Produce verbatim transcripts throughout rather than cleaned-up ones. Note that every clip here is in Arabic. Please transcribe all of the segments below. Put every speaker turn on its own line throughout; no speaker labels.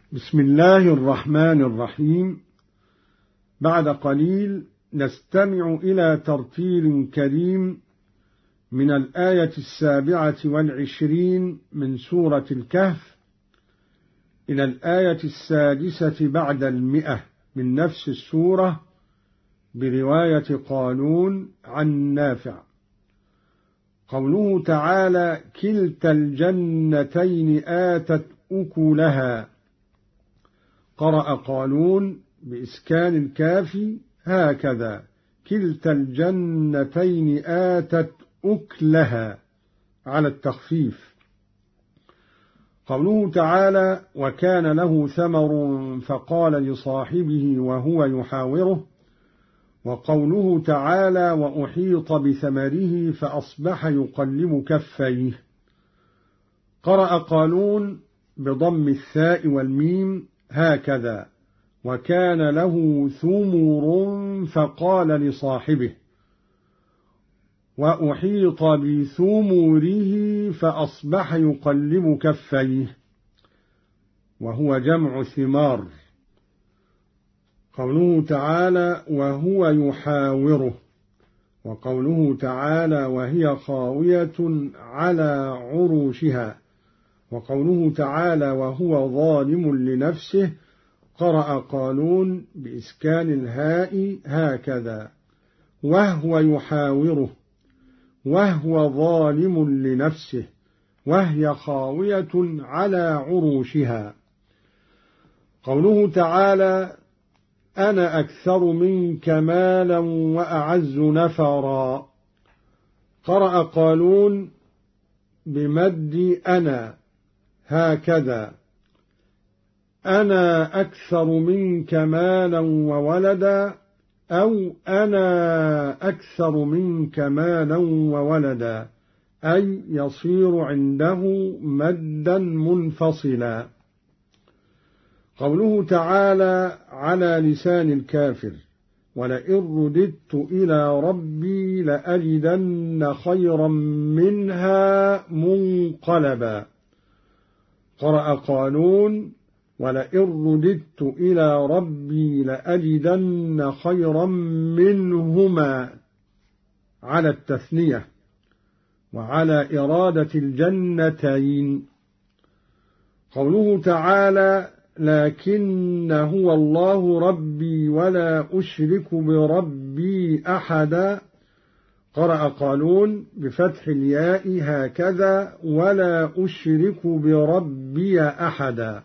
بسم الله الرحمن الرحيم. بعد قليل نستمع إلى ترتيل كريم من الآية السابعة والعشرين من سورة الكهف إلى الآية السادسة بعد المئة من نفس السورة برواية قالون عن نافع. قوله تعالى: كلتا الجنتين آتت أكلها. قرأ قالون بإسكان الكاف هكذا: كلتا الجنتين آتت أكلها على التخفيف. قوله تعالى: وكان له ثمر فقال لصاحبه وهو يحاوره. وقوله تعالى: وأحيط بثمره فأصبح يقلب كفيه. قرأ قالون بضم الثاء والميم هكذا: وكان له ثمر فقال لصاحبه. وأحيط بثمره فأصبح يقلب كفيه، وهو جمع ثمار. قوله تعالى: وهو يحاوره. وقوله تعالى: وهي خاوية على عروشها. وقوله تعالى: وهو ظالم لنفسه. قرأ قالون بإسكان الهاء هكذا: وهو يحاوره، وهو ظالم لنفسه، وهي خاوية على عروشها. قوله تعالى: أنا أكثر منك مالا وأعز نفرا. قرأ قالون بمد أنا هكذا: أنا أكثر منك مالا وولدا، أو أنا أكثر منك مالا وولدا، أي يصير عنده مدا منفصلا. قوله تعالى على لسان الكافر: ولئن رددت إلى ربي لأجدن خيرا منها منقلبا. قرأ قالون: ولئن رددت إلى ربي لأجدن خيرا منهما على التثنية وعلى إرادة الجنتين. قوله تعالى: لكن هو الله ربي ولا أشرك بربي أحدا. قرأ قالون بفتح الياء هكذا: ولا أشرك بربي أحدا.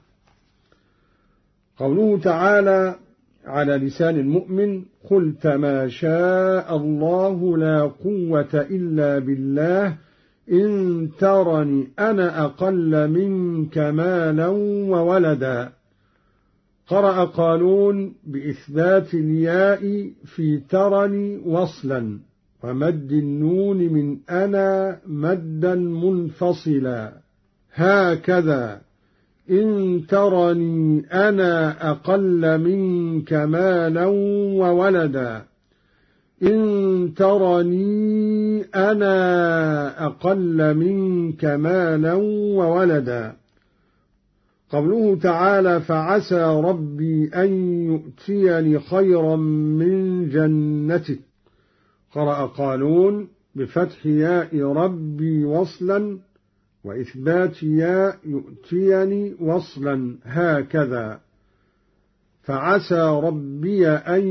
قوله تعالى على لسان المؤمن: قلت ما شاء الله لا قوة إلا بالله إن ترني أنا أقل منك مالا وولدا. قرأ قالون بإثبات الياء في ترني وصلا، ومد النون من أنا مدا منفصلا هكذا: إن ترني أنا أقل منك مالا وولدا. إن ترني أنا أقل منك مالا وولدا. قوله تعالى: فعسى ربي أن يؤتيني خيرا من جنتك. قرأ قالون بفتح ياء ربي وصلا، وإثبات ياء يؤتيني وصلا هكذا: فعسى ربي أن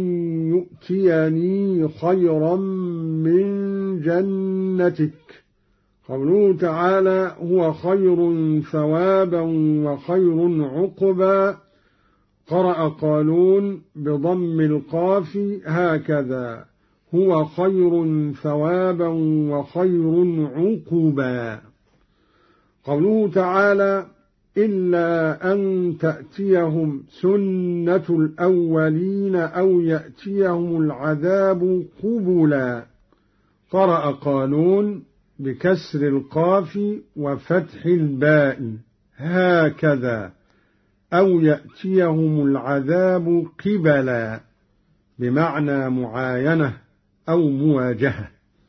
يؤتيني خيرا من جنتك. قوله تعالى: هو خير ثوابا وخير عقبا. قرأ قالون بضم القاف هكذا: هو خير ثوابا وخير عقبا. قوله تعالى: إلا أن تأتيهم سنة الأولين أو يأتيهم العذاب قبلا. قرأ قالون بكسر القاف وفتح الباء هكذا: أو يأتيهم العذاب قبلا، بمعنى معاينة أو مواجهة.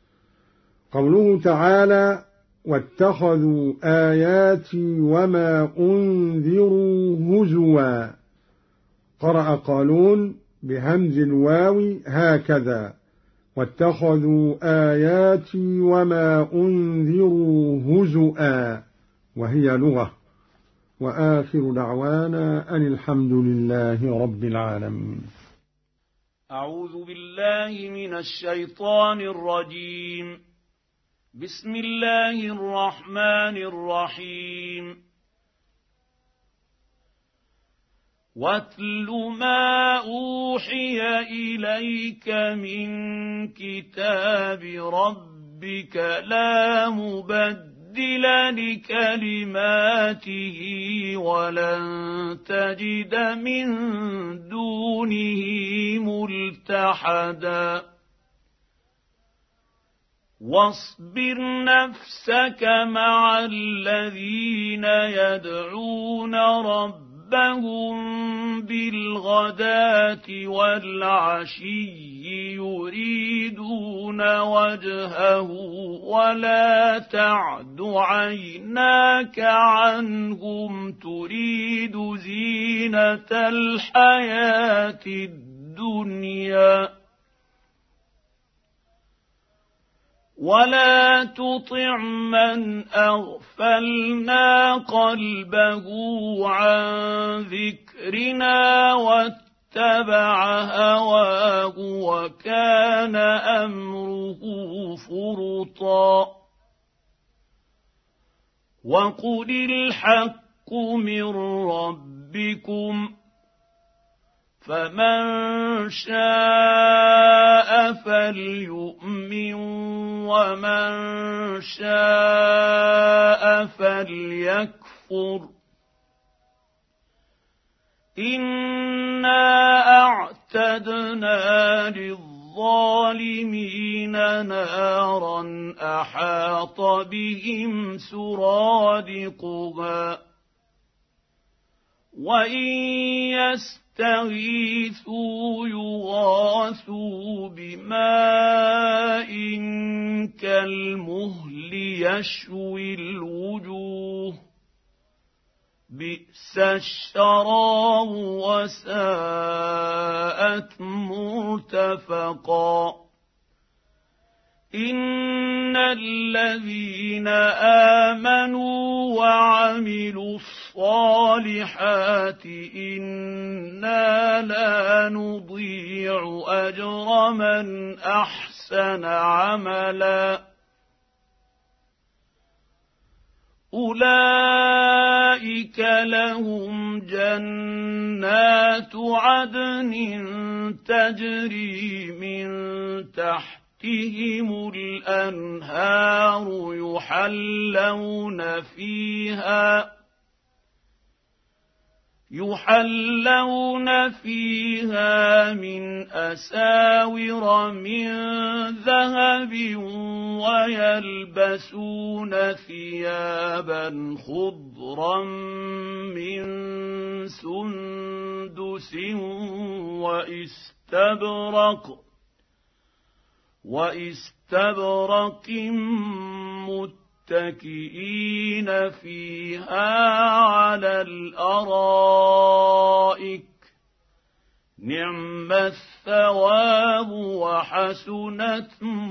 قوله تعالى: واتخذوا آياتي وما أنذروا هزوا. هزوا. قرأ قالون بهمز الواو هكذا: واتخذوا آياتي وما أنذروا هزؤا، وهي لغة. وآخر دعوانا أن الحمد لله رب العالمين.
أعوذ بالله من الشيطان الرجيم. بسم الله الرحمن الرحيم. واتل ما أوحي إليك من كتاب ربك لا مبدل لكلماته ولن تجد من دونه ملتحدا. واصبر نفسك مع الذين يدعون ربهم ربهم بالغداة والعشي يريدون وجهه ولا تعد عيناك عنهم تريد زينة الحياة الدنيا. ولا تطع من أغفلنا قلبه عن ذكرنا واتبع هواه وكان أمره فرطا. وقل الحق من ربكم فمن شاء فليؤمن ومن شاء فليكفر. إنا أعتدنا للظالمين نارا أحاط بهم سرادقها وإن يستغيثوا يغاثوا بماء كالمهل يشوي الوجوه بئس الشراب وساءت مرتفقا. إن الذين آمنوا وعملوا الصالحات إنا لا نضيع أجر من أحسن عملا. أولئك لهم جنات عدن تجري من تحتهم الأنهار يحلون فيها يحلون فيها من أساور من ذهب ويلبسون ثيابا خضرا من سندس وإستبرق وإستبرق متكئين فيها على الأرائك نعم الثواب وحسنت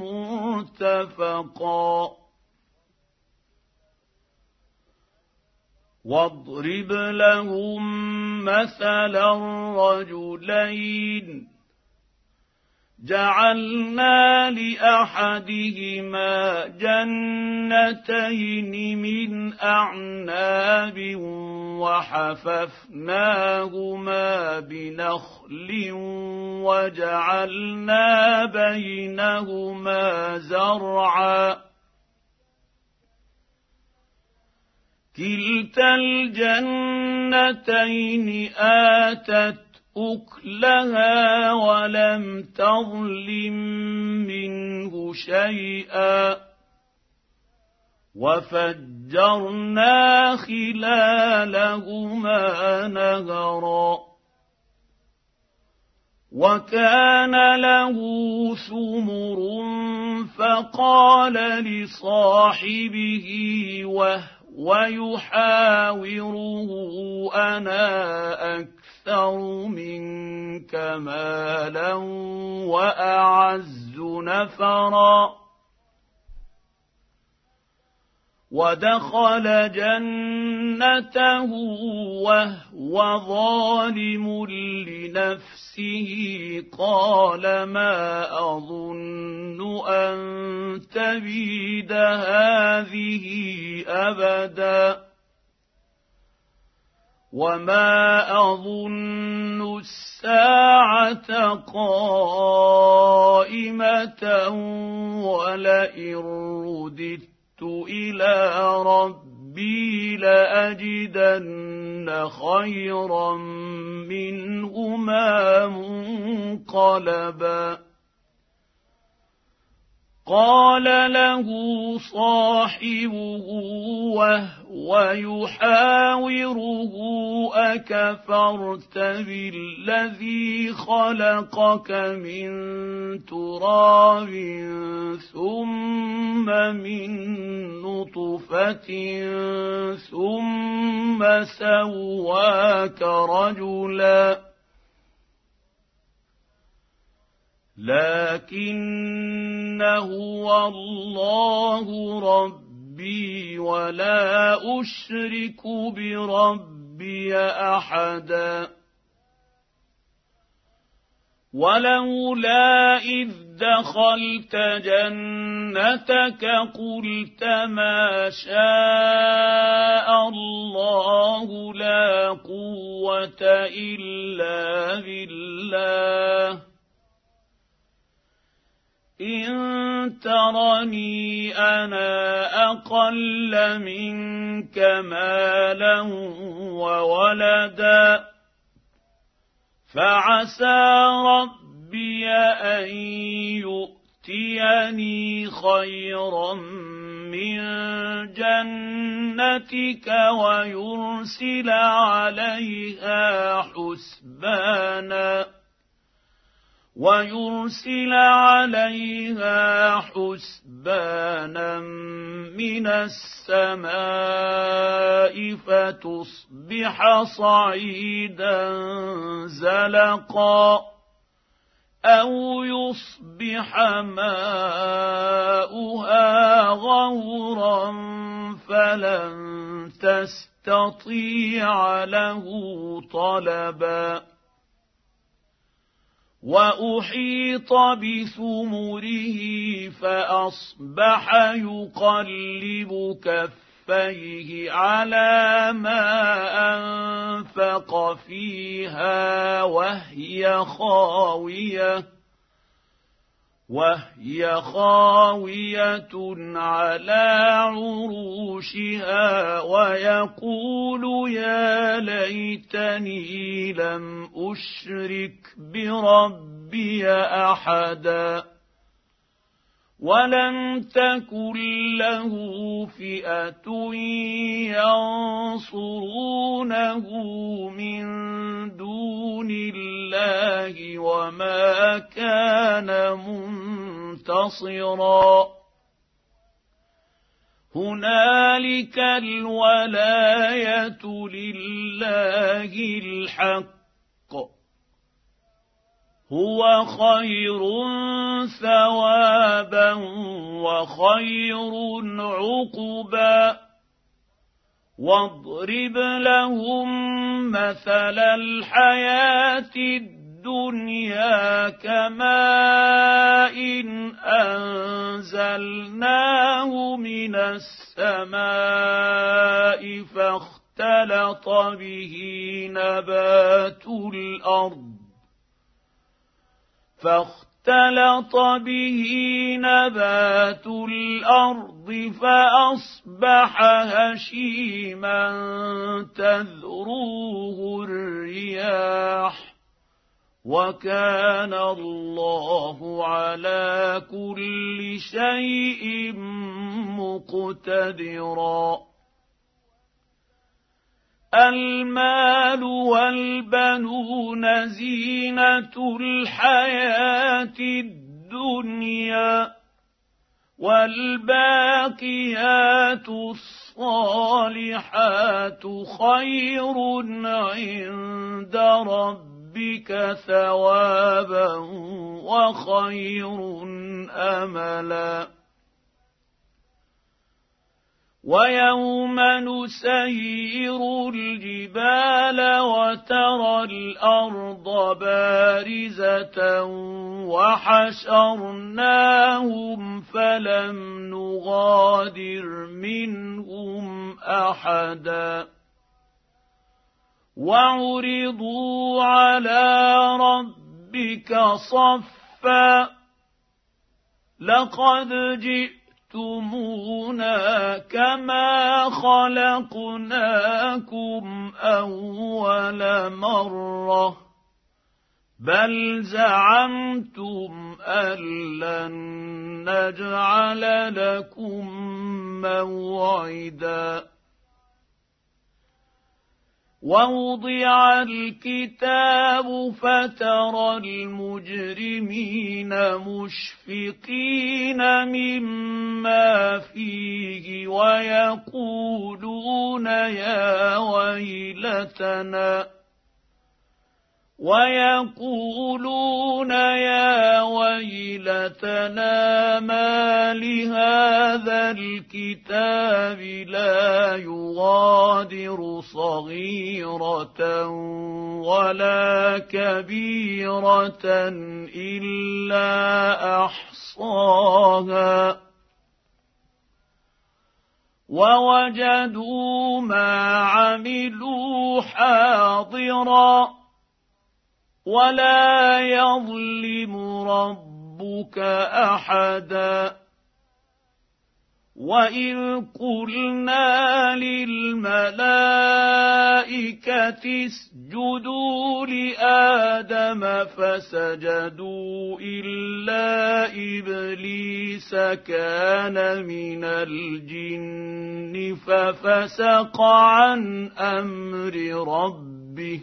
مرتفقا. واضرب لهم مثلا رجلين جعلنا لأحدهما جنتين من أعناب وحففناهما بنخل وجعلنا بينهما زرعا. كلتا الجنتين آتت أكلها ولم تظلم منه شيئا وفجرنا خلالهما نهرا. وكان له ثمر فقال لصاحبه وهو ويحاوره أنا أكثر منك مالا وأعز نفرا ودخل جنته وهو ظالم لنفسه قال ما أظن أن تبيد هذه أبدا وما أظن الساعة قائمة ولئن رددت إلى ربي لأجدن خيرا منهما منقلبا قال له صاحبه وهو يحاوره أكفرت بالذي خلقك من تراب ثم من نطفة ثم سواك رجلا لكن هو الله ربي ولا أشرك بربي أحدا ولولا إذ دخلت جنتك قلت ما شاء الله لا قوة إلا بالله إن ترني أنا أقل منك مالا وولدا فعسى ربي أن يؤتيني خيرا من جنتك ويرسل عليها حسبانا ويرسل عليها حسبانا من السماء فتصبح صعيدا زلقا أو يصبح ماؤها غورا فلن تستطيع له طلبا وأحيط بثمره فأصبح يقلب كفيه على ما أنفق فيها وهي خاوية وهي خاوية على عروشها ويقول يا ليتني لم أشرك بربي أحدا ولم تكن له فئة ينصرونه من دون الله وما كان منتصرا هنالك الولاية لله الحق هو خير ثوابا وخير عقبا واضرب لهم مثل الحياة الدنيا كماء أنزلناه من السماء فاختلط به نبات الأرض فاختلط به نبات الأرض فأصبح هشيما تذروه الرياح وكان الله على كل شيء مقتدرا المال والبنون زينة الحياة الدنيا والباقيات الصالحات الصالحات خير عند ربك ثوابا وخير أملا ويوم نسير الجبال وترى الأرض بارزة وحشرناهم فلم نغادر منهم أحدا وعرضوا على ربك صفا لقد جئتمونا كما خلقناكم أول مرة بل زعمتم أن لن نجعل لكم موعدا ووضع الكتاب فترى المجرمين مشفقين مما فيه ويقولون يا ويلتنا ويقولون يا ويلتنا ما لهذا الكتاب لا يغادر صغيرة ولا كبيرة إلا أحصاها ووجدوا ما عملوا حاضرا ولا يظلم ربك أحدا وإذ قلنا للملائكة اسجدوا لآدم فسجدوا إلا إبليس كان من الجن ففسق عن أمر ربه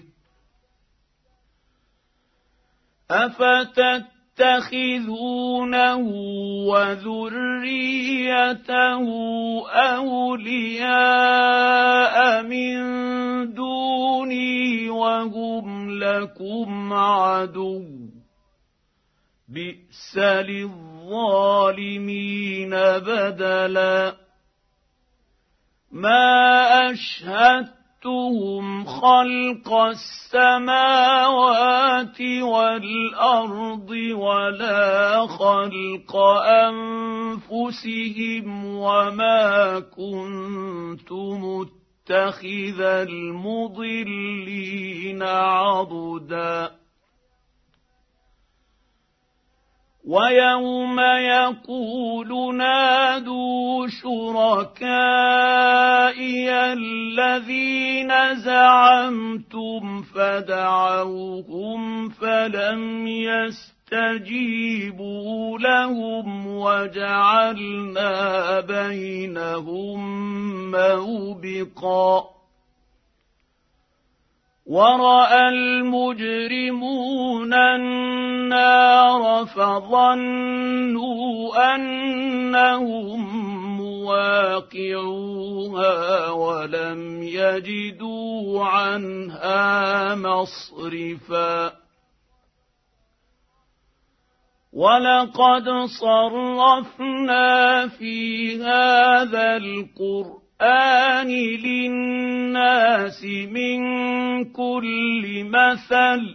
أفتتخذونه وذريته أولياء من دوني وهم لكم عدو بئس للظالمين بدلا ما أشهدت أَشْهَدتُّهُمْ خَلْقَ السَّمَاوَاتِ وَالْأَرْضِ وَلَا خَلْقَ أَنفُسِهِمْ وَمَا كُنتُ مُتَّخِذَ الْمُضِلِّينَ عَضُدًا وَيَوْمَ يَقُولُ نَادُوا شُرَكَائِيَ الَّذِينَ زَعَمْتُمْ فَدَعَوْهُمْ فَلَمْ يَسْتَجِيبُوا لَهُمْ وَجَعَلْنَا بَيْنَهُم مَّوْبِقًا وَرَأَى الْمُجْرِمُونَ النَّارَ فَظَنُّوا أَنَّهُم مُّوَاقِعُوهَا وَلَمْ يَجِدُوا عَنْهَا مَصْرِفًا وَلَقَدْ صَرَّفْنَا فِي هَذَا الْقُرْآنِ القرآن للناس من كل مثل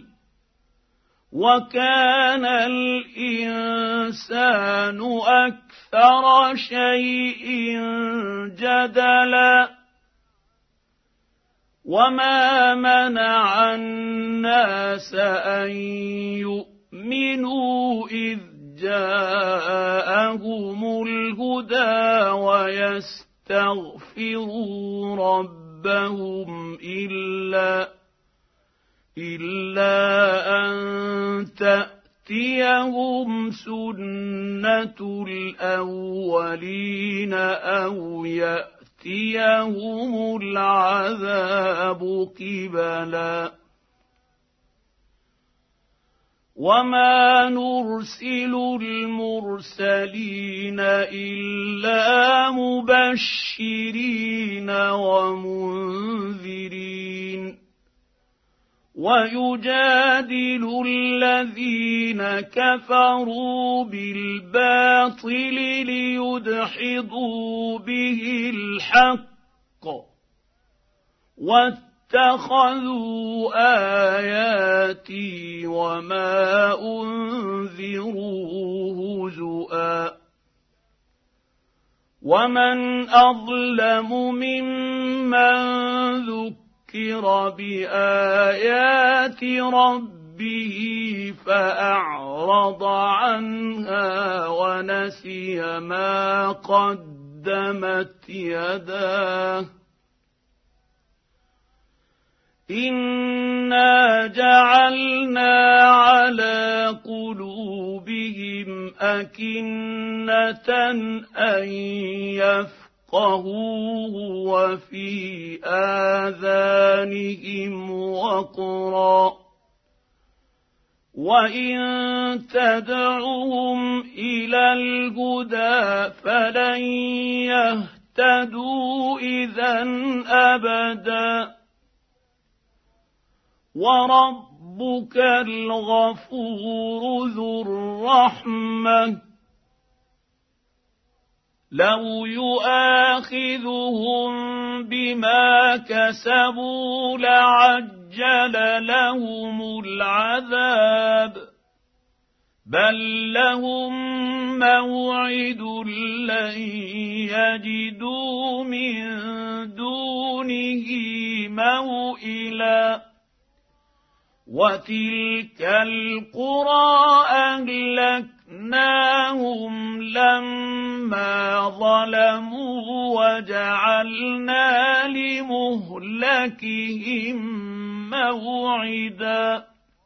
وكان الإنسان أكثر شيء جدلا وما منع الناس أن يؤمنوا إذ جاءهم الهدى ويستغفروا استغفروا ربهم إلا إلا أن تأتيهم سنة الأولين أو يأتيهم العذاب قبلا وما نرسل المرسلين إلا مبشرين ومنذرين ويجادل الذين كفروا بالباطل ليدحضوا به الحق واتخذوا آياتي وما أنذروا هزؤا ومن أظلم ممن ذكر بآيات ربه فأعرض عنها ونسي ما قدمت يداه إنا جعلنا على قلوبهم أكنة أن يفقهوه وفي آذانهم وقرا وإن تدعوهم إلى الهدى فلن يهتدوا إذا أبدا وربك الغفور ذو الرحمة لو يؤاخذهم بما كسبوا لعجل لهم العذاب بل لهم موعد لن يجدوا من دونه موئلا وتلك القرى أهلكناهم لما ظلموا وجعلنا لمهلكهم موعدا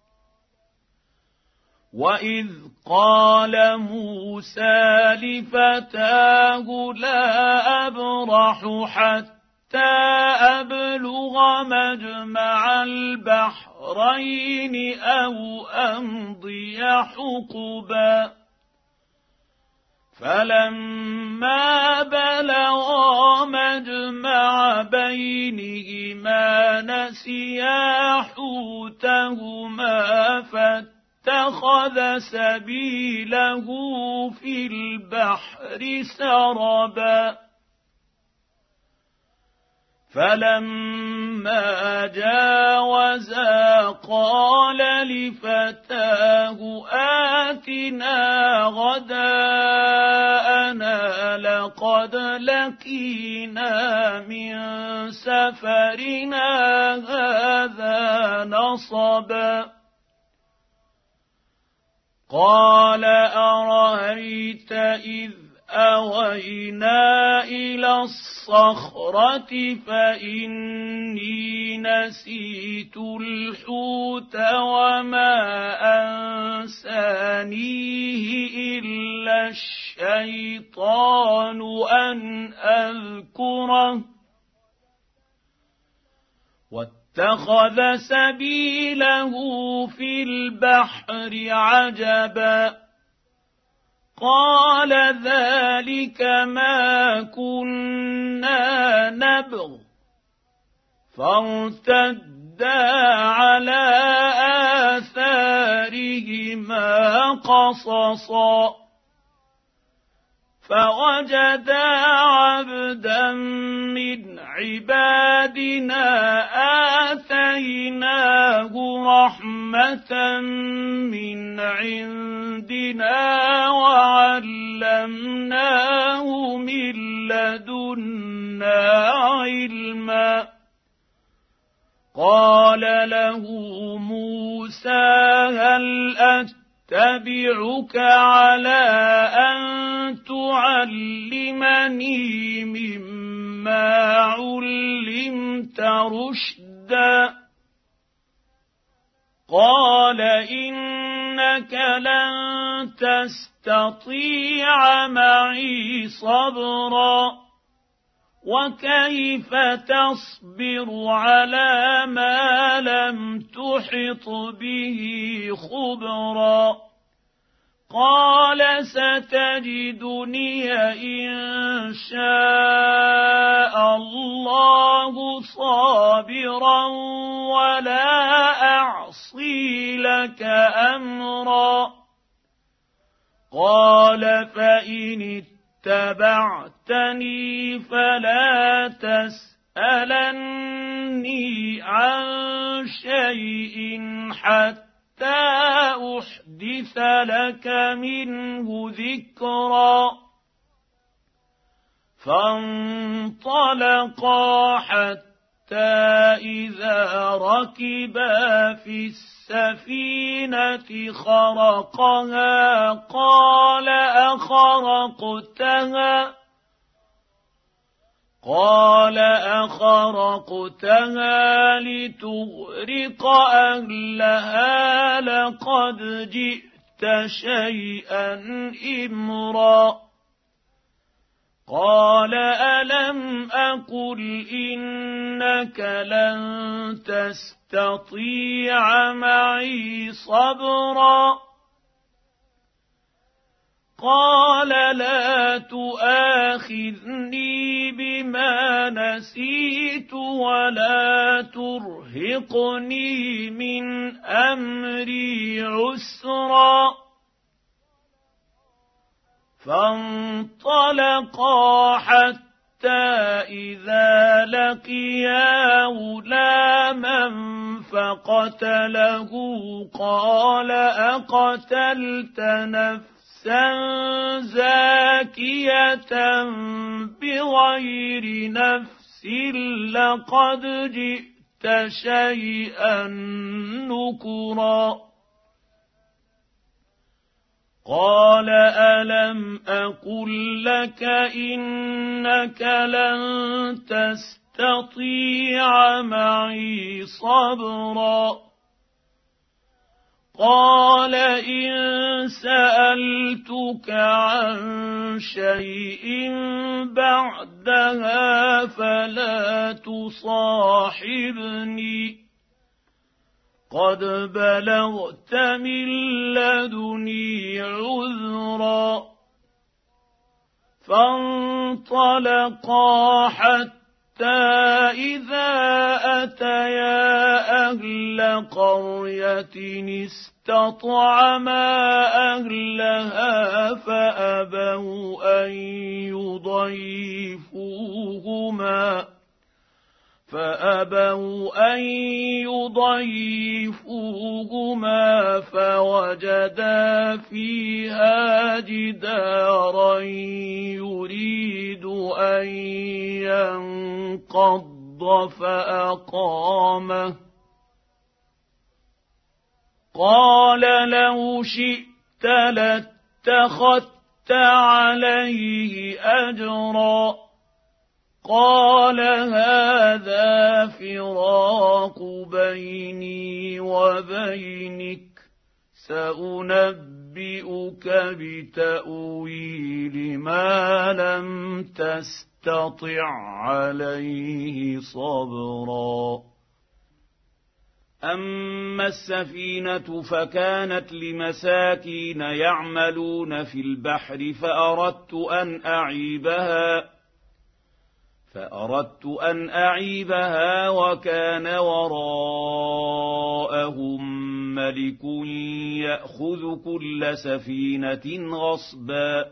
وإذ قال موسى لفتاه لا أبرح حتى أبلغ مجمع البحرين أو أمضي حقبا فلما بلغا مجمع بينهما نسيا حوتهما فاتخذ سبيله في البحر سربا فلما جاوزا قال لفتاه آتنا غداءنا لقد لقينا من سفرنا هذا نصبا قال أرأيت إذ أوينا إلى الصخرة فإني نسيت الحوت وما أنسانيه إلا الشيطان أن أذكره واتخذ سبيله في البحر عجبا قال ذلك ما كنا نبغ فارتدا على آثارهما قصصا فوجدا عبدا من عبادنا آتيناه رحمة من عندنا وعلمناه من لدنا علما قال له موسى هل أتبعك على أن تعلمني مما علمت رشدا قال إنك لن تستطيع معي صبرا وكيف تصبر على ما لم تحط به خبرا قال ستجدني إن شاء الله صابرا ولا أعصي لك أمرا قال فإن اتبعتني فلا تسألني عن شيء حتى أحدث لك منه ذكرا فانطلقا حتى إذا ركبا في السفينة خرقها قال أخرقتها قال أخرقتها لتغرق أهلها لقد جئت شيئا إمرا قال ألم أقل إنك لن تستطيع معي صبرا قال لا تؤاخذني بما نسيت ولا ترهقني من أمري عسرا فانطلقا حتى إذا لقيا غلاما فقتله قال أقتلت نفسا زاكية بغير نفس لقد جئت شيئا نكرا قال ألم أقل لك إنك لن تستطيع معي صبرا قال إن سألتك عن شيء بعدها فلا تصاحبني قد بلغت من لدني عذرا فانطلقا حتى إذا أتيا أهل قرية استطعما أهلها فأبوا أن يضيفوهما فأبوا أن يضيفوهما فوجدا فيها جدارا يريد أن ينقض فأقامه قال لو شئت لاتخذت عليه أجرا قال هذا فراق بيني وبينك سأنبئك بتأويل ما لم تستطع عليه صبرا أما السفينة فكانت لمساكين يعملون في البحر فأردت أن أعيبها فأردت أن أعيبها وكان وراءهم ملك يأخذ كل سفينة غصبا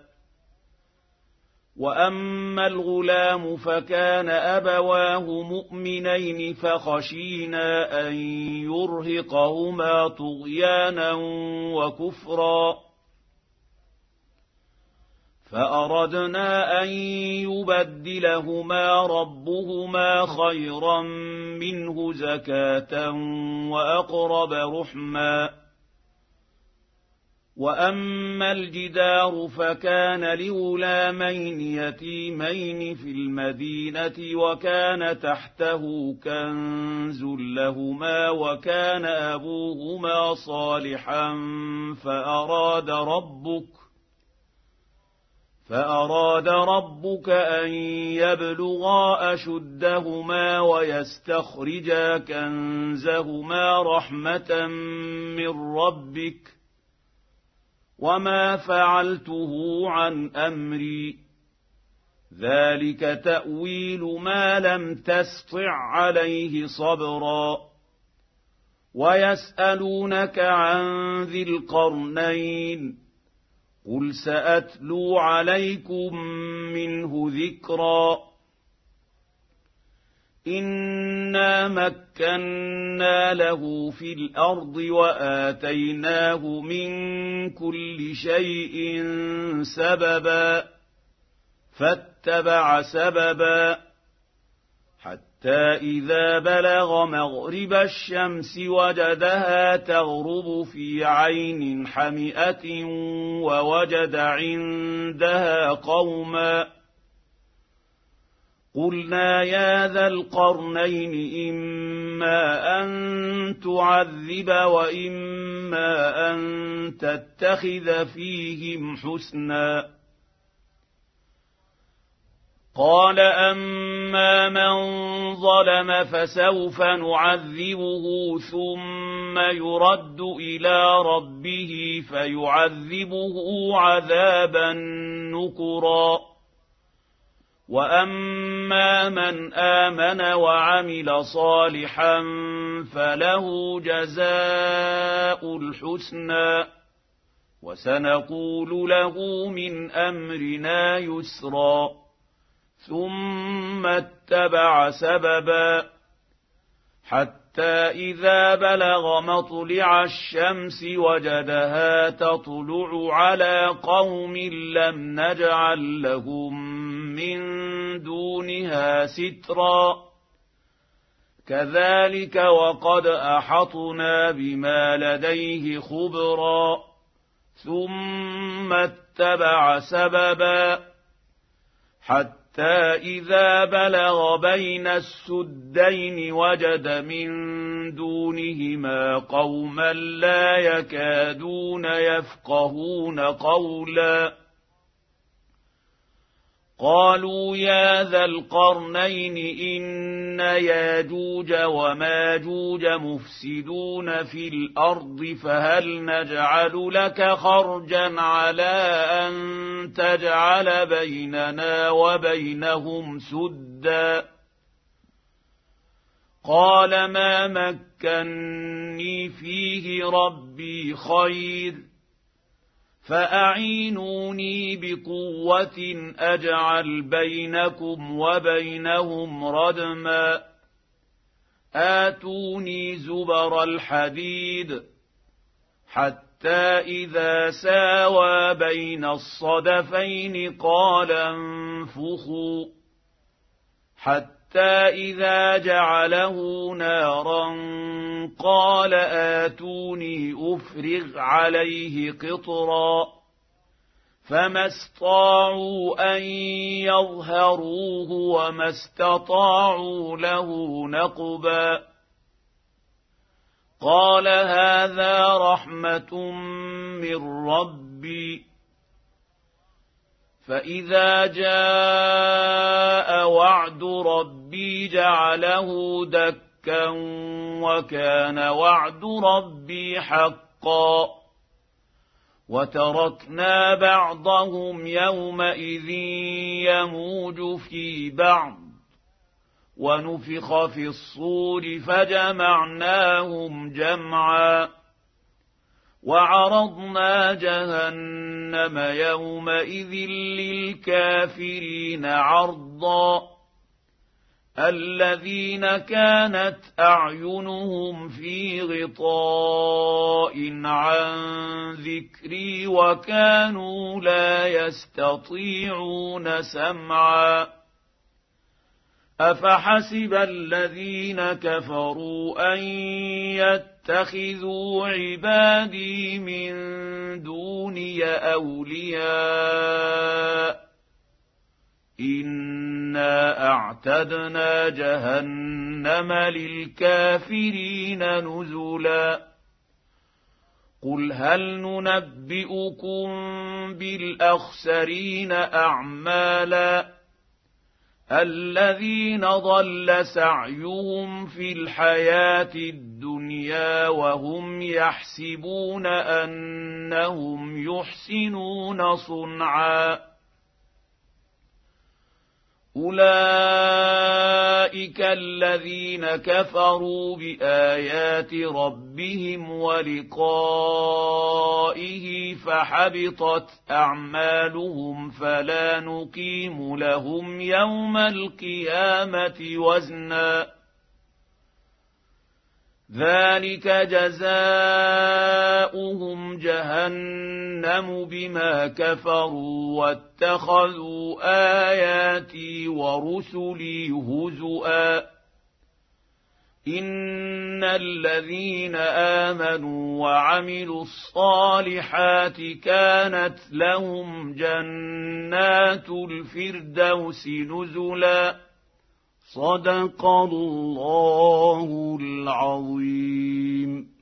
وأما الغلام فكان أبواه مؤمنين فخشينا أن يرهقهما طغيانا وكفرا فأردنا أن يبدلهما ربهما خيرا منه زكاة وأقرب رحما وأما الجدار فكان لغلامين يتيمين في المدينة وكان تحته كنز لهما وكان أبوهما صالحا فأراد ربك فأراد ربك أن يبلغا أشدهما ويستخرجا كنزهما رحمة من ربك وما فعلته عن أمري ذلك تأويل ما لم تسطع عليه صبرا ويسألونك عن ذي القرنين قل سأتلو عليكم منه ذكرا إنا مكنا له في الأرض وآتيناه من كل شيء سببا فاتبع سببا حتى إذا بلغ مغرب الشمس وجدها تغرب في عين حمئة ووجد عندها قوما قلنا يا ذا القرنين إما أن تعذب وإما أن تتخذ فيهم حسنا قال أما من ظلم فسوف نعذبه ثم يرد إلى ربه فيعذبه عذابا نكرا وأما من آمن وعمل صالحا فله جزاء الحسنى وسنقول له من أمرنا يسرا ثم اتبع سببا حتى إذا بلغ مطلع الشمس وجدها تطلع على قوم لم نجعل لهم من دونها سترا كذلك وقد أحطنا بما لديه خبرا ثم اتبع سببا حتى إذا بلغ بين السدين وجد من دونهما قوما لا يكادون يفقهون قولا قالوا يا ذا القرنين إن ياجوج وماجوج مفسدون في الأرض فهل نجعل لك خرجا على أن تجعل بيننا وبينهم سدا قال ما مكني فيه ربي خير فأعينوني بقوة أجعل بينكم وبينهم ردما آتوني زبر الحديد حتى إذا ساوى بين الصدفين قال انفخوا حتى إذا جعله نارا قال آتوني أفرغ عليه قطرا فما استطاعوا أن يظهروه وما استطاعوا له نقبا قال هذا رحمة من ربي فإذا جاء وعد ربي جعله دكا وكان وعد ربي حقا وتركنا بعضهم يومئذ يموج في بعض ونفخ في الصور فجمعناهم جمعا وعرضنا جهنم يومئذ للكافرين عرضا الذين كانت أعينهم في غطاء عن ذكري وكانوا لا يستطيعون سمعا أفحسب الذين كفروا أن يتخذوا عبادي من دوني أولياء إنا أعتدنا جهنم للكافرين نزلا قل هل ننبئكم بالأخسرين أعمالا الذين ضل سعيهم في الحياة الدنيا وهم يحسبون أنهم يحسنون صنعا أولئك الذين كفروا بآيات ربهم ولقائه فحبطت أعمالهم فلا نقيم لهم يوم القيامة وزنا ذلك جزاؤهم جهنم بما كفروا واتخذوا آياتي ورسلي هزؤا إن الذين آمنوا وعملوا الصالحات كانت لهم جنات الفردوس نزلا صدق الله العظيم.